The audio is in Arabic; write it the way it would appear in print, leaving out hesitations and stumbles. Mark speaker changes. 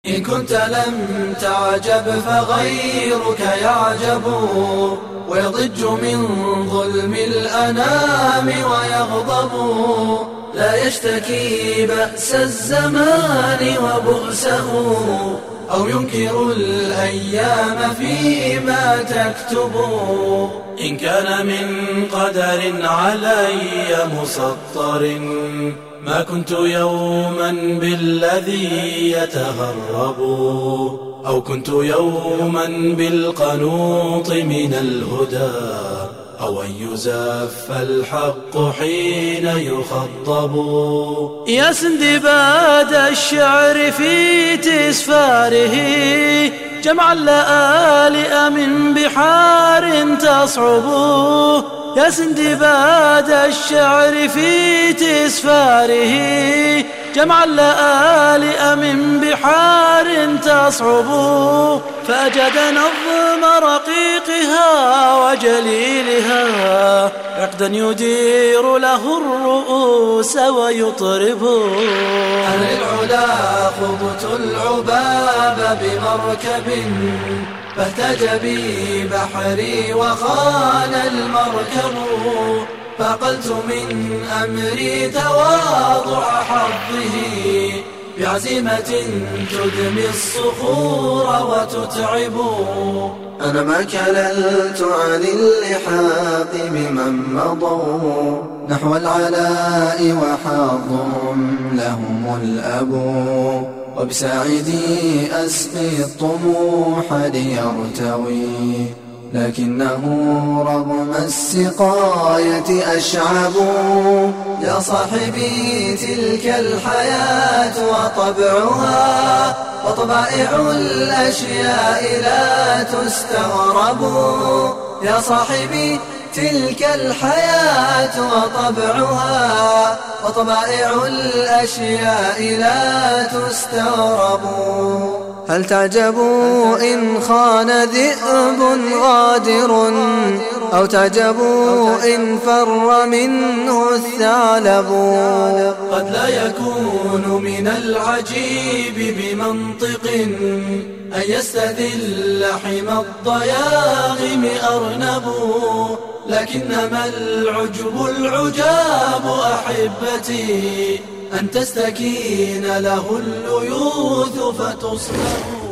Speaker 1: إن كنت لم تعجب فغيرك يعجب ويضج من ظلم الأنام ويغضب، لا يشتكي بأس الزمان وبؤسه أو ينكر الأيام فيما تكتب. إن كان من قدر علي مسطر ما كنت يوما بالذي يتغرب، أو كنت يوما بالقنوط من الهدى، أو أن يزف الحق حين يخضب. يا سندباد الشعر في تسفاره جمع اللآلئ من بحار تصعب. يا سندباد الشعر في تسفاره جمع اللآلئ من بحار تصعب، فأجد نظم رقيقها وجليلها عقدا يدير له الرؤوس ويطرب. أنا للعلا خضت العباب بمركب فاهتج بي بحري وخان المركب، فقلت من أمري تواضع حظه بعزيمة تدمي الصخور وتتعب.
Speaker 2: أنا ما كللت عن اللحاق بمن مضوا نحو العلاء وحظهم لهم الأب، وبساعدي أسقي الطموح ليرتوي، لكنه رغم السقاية أشعب. يا صاحبي تلك الحياة وطبعها وطبائع الأشياء لا تستغرب. يا صاحبي تلك الحياة وطبعها وطبائع الأشياء لا تستغرب. هل تعجبوا إن خان ذئب غادر، أو تعجبوا إن فر منه الثعلب؟
Speaker 1: قد لا يكون من العجيب بمنطق أن يستذل حمى الضياغم أرنب، لكنما العجب العجاب أحبتي أن تستكين له الليوث فتصلب.